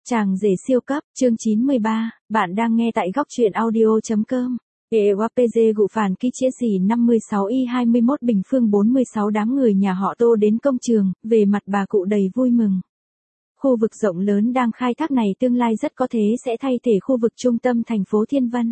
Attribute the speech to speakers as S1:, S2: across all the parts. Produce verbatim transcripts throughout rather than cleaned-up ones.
S1: Chàng rể siêu cấp, chương chín mươi ba, bạn đang nghe tại góc truyện audio.com. e u a pê giê gụ phản ký chia xỉ năm mươi sáu y hai mươi mốt Bình Phương bốn mươi sáu đám người nhà họ Tô đến công trường, về mặt bà cụ đầy vui mừng. Khu vực rộng lớn đang khai thác này tương lai rất có thể sẽ thay thế khu vực trung tâm thành phố Thiên Vân.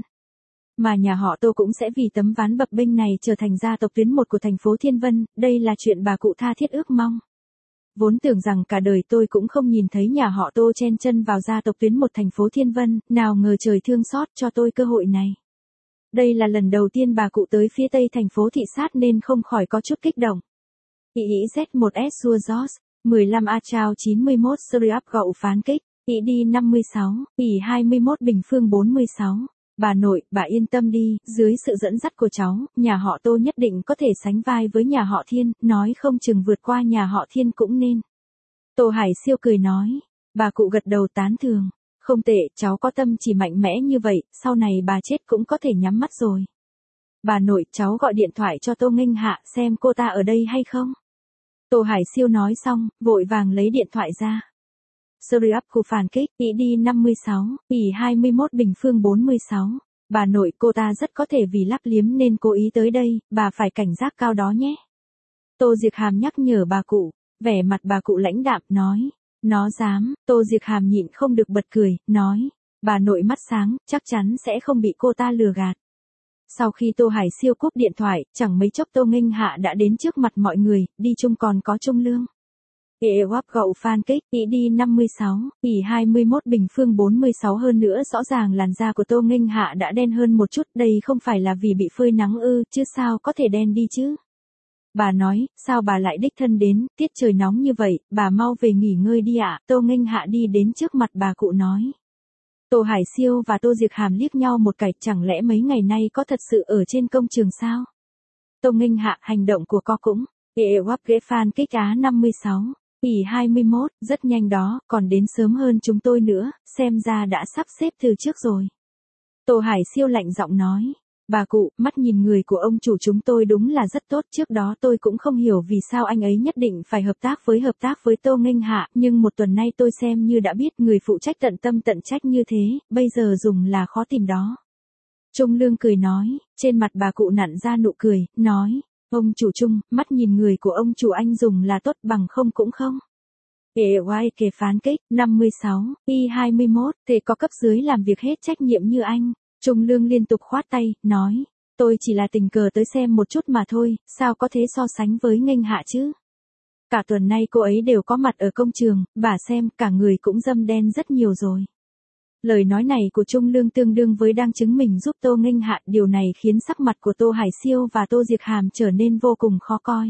S1: Mà nhà họ Tô cũng sẽ vì tấm ván bập bênh này trở thành gia tộc tuyến một của thành phố Thiên Vân, đây là chuyện bà cụ tha thiết ước mong. Vốn tưởng rằng cả đời tôi cũng không nhìn thấy nhà họ Tô chen chân vào gia tộc tuyến một thành phố Thiên Vân, nào ngờ trời thương xót cho tôi cơ hội này. Đây là lần đầu tiên bà cụ tới phía tây thành phố thị sát nên không khỏi có chút kích động. i i Z một S Suazos, mười lăm A Trao chín mươi mốt Sriap gậu phán kích, i đi năm mươi sáu, ỉ hai mươi mốt Bình Phương bốn mươi sáu. Bà nội, bà yên tâm đi, dưới sự dẫn dắt của cháu, nhà họ Tô nhất định có thể sánh vai với nhà họ Thiên, nói không chừng vượt qua nhà họ Thiên cũng nên. Tô Hải Siêu cười nói, bà cụ gật đầu tán thường, không tệ, cháu có tâm chỉ mạnh mẽ như vậy, sau này bà chết cũng có thể nhắm mắt rồi. Bà nội, cháu gọi điện thoại cho Tô Nghênh Hạ xem cô ta ở đây hay không. Tô Hải Siêu nói xong, vội vàng lấy điện thoại ra. Sriap cụ phản kích, i đi năm mươi sáu, ỉ hai mươi mốt Bình Phương bốn mươi sáu. Bà nội, cô ta rất có thể vì lắp liếm nên cố ý tới đây, bà phải cảnh giác cao đó nhé. Tô Diệc Hàm nhắc nhở bà cụ, vẻ mặt bà cụ lãnh đạm, nói. Nó dám, Tô Diệc Hàm nhịn không được bật cười, nói. Bà nội mắt sáng, chắc chắn sẽ không bị cô ta lừa gạt. Sau khi Tô Hải Siêu cúp điện thoại, chẳng mấy chốc Tô Nghênh Hạ đã đến trước mặt mọi người, đi chung còn có Trung Lương. e u a pê gậu fan kích, i đi năm mươi sáu, ỉ hai mươi mốt Bình Phương bốn mươi sáu hơn nữa rõ ràng làn da của Tô Nghênh Hạ đã đen hơn một chút, đây không phải là vì bị phơi nắng ư, chứ sao có thể đen đi chứ. Bà nói, sao bà lại đích thân đến, tiết trời nóng như vậy, bà mau về nghỉ ngơi đi ạ. Tô Nghênh Hạ đi đến trước mặt bà cụ nói. Tô Hải Siêu và Tô Diệc Hàm liếc nhau một cái, chẳng lẽ mấy ngày nay có thật sự ở trên công trường sao? Tô Nghênh Hạ, hành động của co cũng, e u a pê fan kích Á năm mươi sáu. ỉ hai mươi mốt, rất nhanh đó, còn đến sớm hơn chúng tôi nữa, xem ra đã sắp xếp từ trước rồi. Tô Hải Siêu lạnh giọng nói, bà cụ, mắt nhìn người của ông chủ chúng tôi đúng là rất tốt, trước đó tôi cũng không hiểu vì sao anh ấy nhất định phải hợp tác với hợp tác với Tô Nghênh Hạ, nhưng một tuần nay tôi xem như đã biết người phụ trách tận tâm tận trách như thế, bây giờ dùng là khó tìm đó. Trung Lương cười nói, trên mặt bà cụ nặn ra nụ cười, nói. Ông chủ Trung, mắt nhìn người của ông chủ anh dùng là tốt bằng không cũng không. e u a pê phán kích, năm mươi sáu, ỉ hai mươi mốt, thể có cấp dưới làm việc hết trách nhiệm như anh. Trung Lương liên tục khoát tay, nói, tôi chỉ là tình cờ tới xem một chút mà thôi, sao có thể so sánh với Nghênh Hạ chứ. Cả tuần nay cô ấy đều có mặt ở công trường, bà xem, cả người cũng râm đen rất nhiều rồi. Lời nói này của Trung Lương tương đương với đang chứng minh giúp Tô Nghênh Hạ, điều này khiến sắc mặt của Tô Hải Siêu và Tô Diệc Hàm trở nên vô cùng khó coi.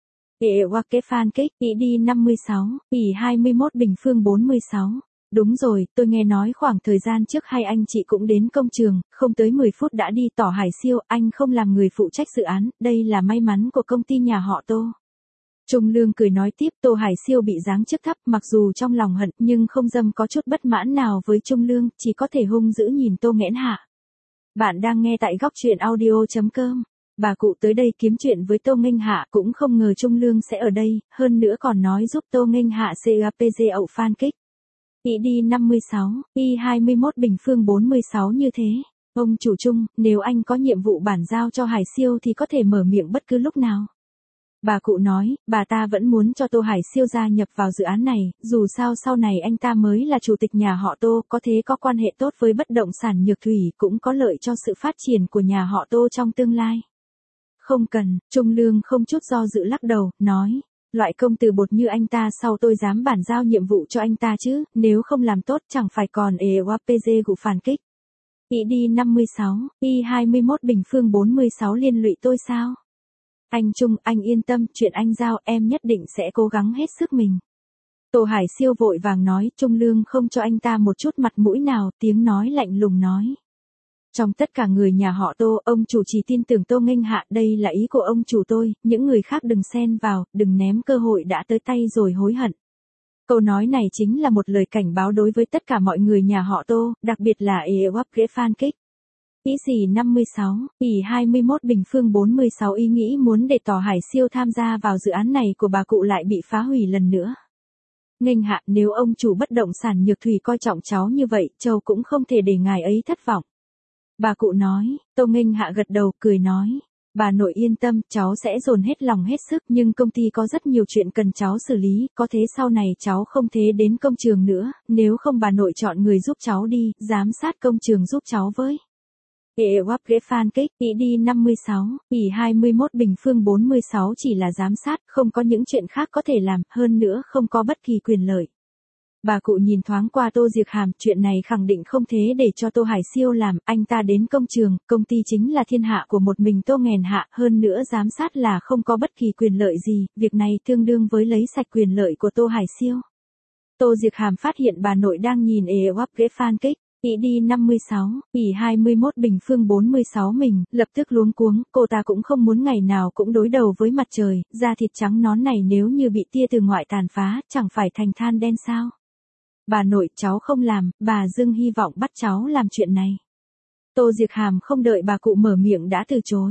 S1: e u a pê fan kích, i đi năm mươi sáu, ỉ hai mươi mốt Bình Phương bốn mươi sáu. Đúng rồi, tôi nghe nói khoảng thời gian trước hai anh chị cũng đến công trường, không tới mười phút đã đi. Tỏ Hải Siêu, anh không làm người phụ trách dự án, đây là may mắn của công ty nhà họ Tô. Trung Lương cười nói tiếp, Tô Hải Siêu bị giáng chức thấp, mặc dù trong lòng hận, nhưng không dâm có chút bất mãn nào với Trung Lương, chỉ có thể hung dữ nhìn Tô Nghẽn Hạ. Bạn đang nghe tại góc truyện audio.com. Bà cụ tới đây kiếm chuyện với Tô Nghênh Hạ, cũng không ngờ Trung Lương sẽ ở đây, hơn nữa còn nói giúp Tô Nghênh Hạ xê u a pê giê ậu fan kích. i đi năm mươi sáu, ỉ hai mươi mốt Bình Phương bốn mươi sáu như thế. Ông chủ Trung, nếu anh có nhiệm vụ bản giao cho Hải Siêu thì có thể mở miệng bất cứ lúc nào. Bà cụ nói, bà ta vẫn muốn cho Tô Hải Siêu gia nhập vào dự án này, dù sao sau này anh ta mới là chủ tịch nhà họ Tô, có thế có quan hệ tốt với bất động sản Nhược Thủy, cũng có lợi cho sự phát triển của nhà họ Tô trong tương lai. Không cần, Trung Lương không chút do dự lắc đầu, nói, loại công từ bột như anh ta sao tôi dám bản giao nhiệm vụ cho anh ta chứ, nếu không làm tốt chẳng phải còn e u a pê giê gụ phản kích. i đi năm mươi sáu, ỉ hai mươi mốt Bình Phương bốn mươi sáu liên lụy tôi sao? Anh Trung, anh yên tâm, chuyện anh giao em nhất định sẽ cố gắng hết sức mình. Tô Hải Siêu vội vàng nói, Trung Lương không cho anh ta một chút mặt mũi nào, tiếng nói lạnh lùng nói. Trong tất cả người nhà họ Tô, ông chủ chỉ tin tưởng Tô Nghênh Hạ, đây là ý của ông chủ tôi, những người khác đừng xen vào, đừng ném cơ hội đã tới tay rồi hối hận. Câu nói này chính là một lời cảnh báo đối với tất cả mọi người nhà họ Tô, đặc biệt là e u a pê fan kích. Ý gì năm mươi sáu, ỉ hai mươi mốt Bình Phương bốn mươi sáu ý nghĩ muốn để Tỏ Hải Siêu tham gia vào dự án này của bà cụ lại bị phá hủy lần nữa. Nghênh hạ, nếu ông chủ bất động sản Nhược Thủy coi trọng cháu như vậy, Châu cũng không thể để ngài ấy thất vọng. Bà cụ nói. Tô Nghênh hạ gật đầu, cười nói. Bà nội yên tâm, cháu sẽ dồn hết lòng hết sức, nhưng công ty có rất nhiều chuyện cần cháu xử lý, có thế sau này cháu không thế đến công trường nữa, nếu không bà nội chọn người giúp cháu đi, giám sát công trường giúp cháu với. Ê wap ghế fan kích, ý đi năm mươi sáu, ỉ hai mươi mốt bình phương bốn mươi sáu chỉ là giám sát, không có những chuyện khác có thể làm, hơn nữa không có bất kỳ quyền lợi. Bà cụ nhìn thoáng qua Tô Diệc Hàm, chuyện này khẳng định không thế để cho Tô Hải Siêu làm, anh ta đến công trường, công ty chính là thiên hạ của một mình Tô nghèn hạ, hơn nữa giám sát là không có bất kỳ quyền lợi gì, việc này tương đương với lấy sạch quyền lợi của Tô Hải Siêu. Tô Diệc Hàm phát hiện bà nội đang nhìn ê wap ghế fan kích. Ý đi năm mươi sáu, ỉ hai mươi mốt bình phương bốn mươi sáu mình, lập tức luống cuống, cô ta cũng không muốn ngày nào cũng đối đầu với mặt trời, da thịt trắng nón này nếu như bị tia từ ngoại tàn phá, chẳng phải thành than đen sao. Bà nội, cháu không làm, bà dưng hy vọng bắt cháu làm chuyện này. Tô Diệc Hàm không đợi bà cụ mở miệng đã từ chối.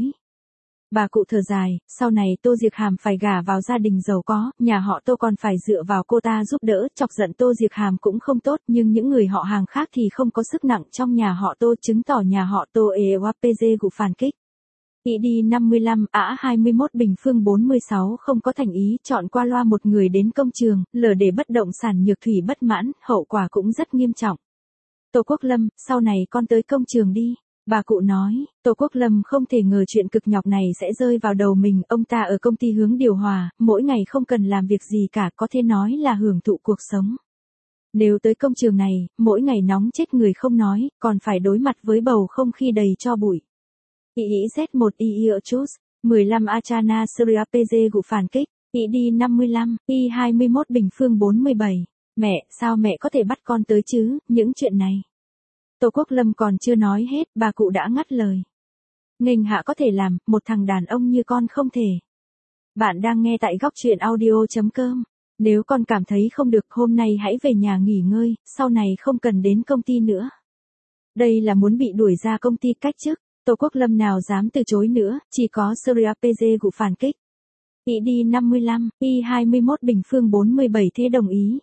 S1: Bà cụ thở dài, sau này Tô Diệc Hàm phải gả vào gia đình giàu có, nhà họ Tô còn phải dựa vào cô ta giúp đỡ, chọc giận Tô Diệc Hàm cũng không tốt, nhưng những người họ hàng khác thì không có sức nặng trong nhà họ Tô, chứng tỏ nhà họ Tô ê wap pê gụ phản kích. Ý đi năm mươi lăm, ả hai mươi mốt bình phương bốn mươi sáu không có thành ý, chọn qua loa một người đến công trường, lờ để bất động sản Nhược Thủy bất mãn, hậu quả cũng rất nghiêm trọng. Tô Quốc Lâm, sau này con tới công trường đi. Bà cụ nói, Tô Quốc Lâm không thể ngờ chuyện cực nhọc này sẽ rơi vào đầu mình, ông ta ở công ty hướng điều hòa, mỗi ngày không cần làm việc gì cả, có thể nói là hưởng thụ cuộc sống. Nếu tới công trường này, mỗi ngày nóng chết người không nói, còn phải đối mặt với bầu không khí đầy tro bụi. I I Z một I I Chus, mười lăm Achana Surya pê giê gụ phản kích, I đi năm mươi lăm, I hai mươi mốt bình phương bốn mươi bảy. Mẹ, sao mẹ có thể bắt con tới chứ, những chuyện này. Tô Quốc Lâm còn chưa nói hết, bà cụ đã ngắt lời. Nghênh hạ có thể làm, một thằng đàn ông như con không thể. Bạn đang nghe tại góc truyện audio chấm com. Nếu con cảm thấy không được, hôm nay hãy về nhà nghỉ ngơi, sau này không cần đến công ty nữa. Đây là muốn bị đuổi ra công ty cách chức. Tô Quốc Lâm nào dám từ chối nữa, chỉ có Surya pê giê gụ phản kích. I đi năm mươi lăm, I hai mươi mốt bình phương bốn mươi bảy thế đồng ý.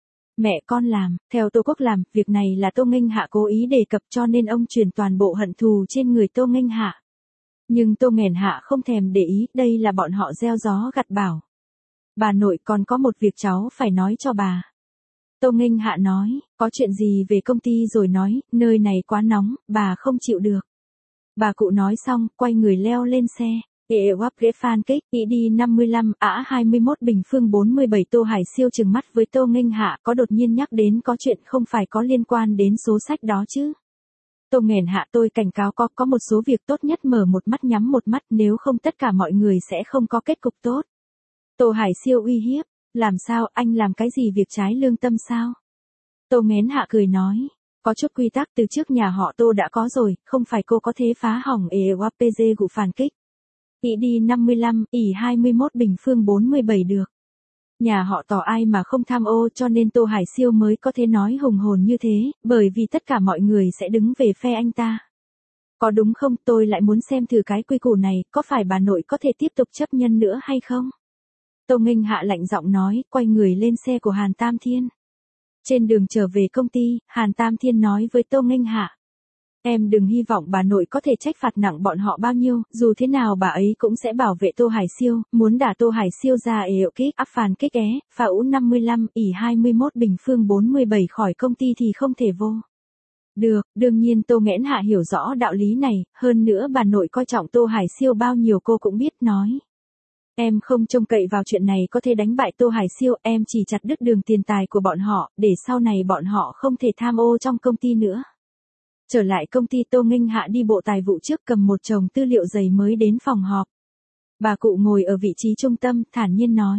S1: Mẹ con làm, theo Tô Quốc làm, việc này là Tô Nghênh Hạ cố ý đề cập cho nên ông truyền toàn bộ hận thù trên người Tô Nghênh Hạ. Nhưng Tô nghèn hạ không thèm để ý, đây là bọn họ gieo gió gặt bão. Bà nội còn có một việc cháu phải nói cho bà. Tô Nghênh Hạ nói, có chuyện gì về công ty rồi nói, nơi này quá nóng, bà không chịu được. Bà cụ nói xong, quay người leo lên xe. Ê wap ghế fan kích, ý đi năm mươi lăm, ả hai mươi mốt bình phương bốn mươi bảy. Tô Hải Siêu trừng mắt với Tô Nghênh Hạ, có đột nhiên nhắc đến có chuyện không phải có liên quan đến số sách đó chứ. Tô nghèn hạ, tôi cảnh cáo có, có một số việc tốt nhất mở một mắt nhắm một mắt, nếu không tất cả mọi người sẽ không có kết cục tốt. Tô Hải Siêu uy hiếp, làm sao, anh làm cái gì việc trái lương tâm sao? Tô nghén hạ cười nói, có chút quy tắc từ trước nhà họ Tô đã có rồi, không phải cô có thế phá hỏng. Ê wap pê giê gụ phản kích. Ý đi năm mươi lăm, ỉ hai mươi mốt bình phương bốn mươi bảy được. Nhà họ Tỏ ai mà không tham ô, cho nên Tô Hải Siêu mới có thể nói hùng hồn như thế, bởi vì tất cả mọi người sẽ đứng về phe anh ta. Có đúng không, tôi lại muốn xem thử cái quy củ này, có phải bà nội có thể tiếp tục chấp nhận nữa hay không? Tô Nghênh Hạ lạnh giọng nói, quay người lên xe của Hàn Tam Thiên. Trên đường trở về công ty, Hàn Tam Thiên nói với Tô Nghênh Hạ. Em đừng hy vọng bà nội có thể trách phạt nặng bọn họ bao nhiêu, dù thế nào bà ấy cũng sẽ bảo vệ Tô Hải Siêu, muốn đả Tô Hải Siêu ra ế ệu kích, áp phàn kích é, phá ú năm mươi lăm, ỉ hai mươi mốt bình phương bốn mươi bảy khỏi công ty thì không thể vô. Được, đương nhiên Tô nghẽn hạ hiểu rõ đạo lý này, hơn nữa bà nội coi trọng Tô Hải Siêu bao nhiêu cô cũng biết nói. Em không trông cậy vào chuyện này có thể đánh bại Tô Hải Siêu, em chỉ chặt đứt đường tiền tài của bọn họ, để sau này bọn họ không thể tham ô trong công ty nữa. Trở lại công ty, Tô Nghênh Hạ đi bộ tài vụ trước, cầm một chồng tư liệu dày mới đến phòng họp. Bà cụ ngồi ở vị trí trung tâm, thản nhiên nói.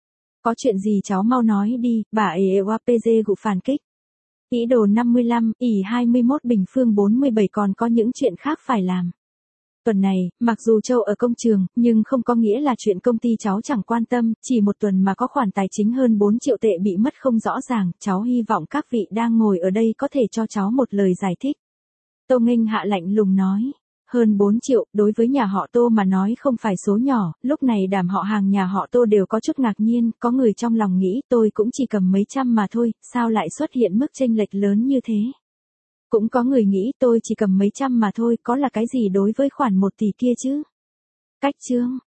S1: Có chuyện gì cháu mau nói đi, bà ê wap pê giê gụ phản kích. Ý đồ năm mươi lăm, ỉ hai mươi mốt bình phương bốn mươi bảy còn có những chuyện khác phải làm. Tuần này, mặc dù Châu ở công trường, nhưng không có nghĩa là chuyện công ty cháu chẳng quan tâm, chỉ một tuần mà có khoản tài chính hơn bốn triệu tệ bị mất không rõ ràng, cháu hy vọng các vị đang ngồi ở đây có thể cho cháu một lời giải thích. Tô Nghênh Hạ lạnh lùng nói, Hơn bốn triệu, đối với nhà họ Tô mà nói không phải số nhỏ, lúc này đám họ hàng nhà họ Tô đều có chút ngạc nhiên, có người trong lòng nghĩ tôi cũng chỉ cầm mấy trăm mà thôi, sao lại xuất hiện mức chênh lệch lớn như thế. Cũng có người nghĩ tôi chỉ cầm mấy trăm mà thôi, có là cái gì đối với khoản một tỷ kia chứ. Cách chương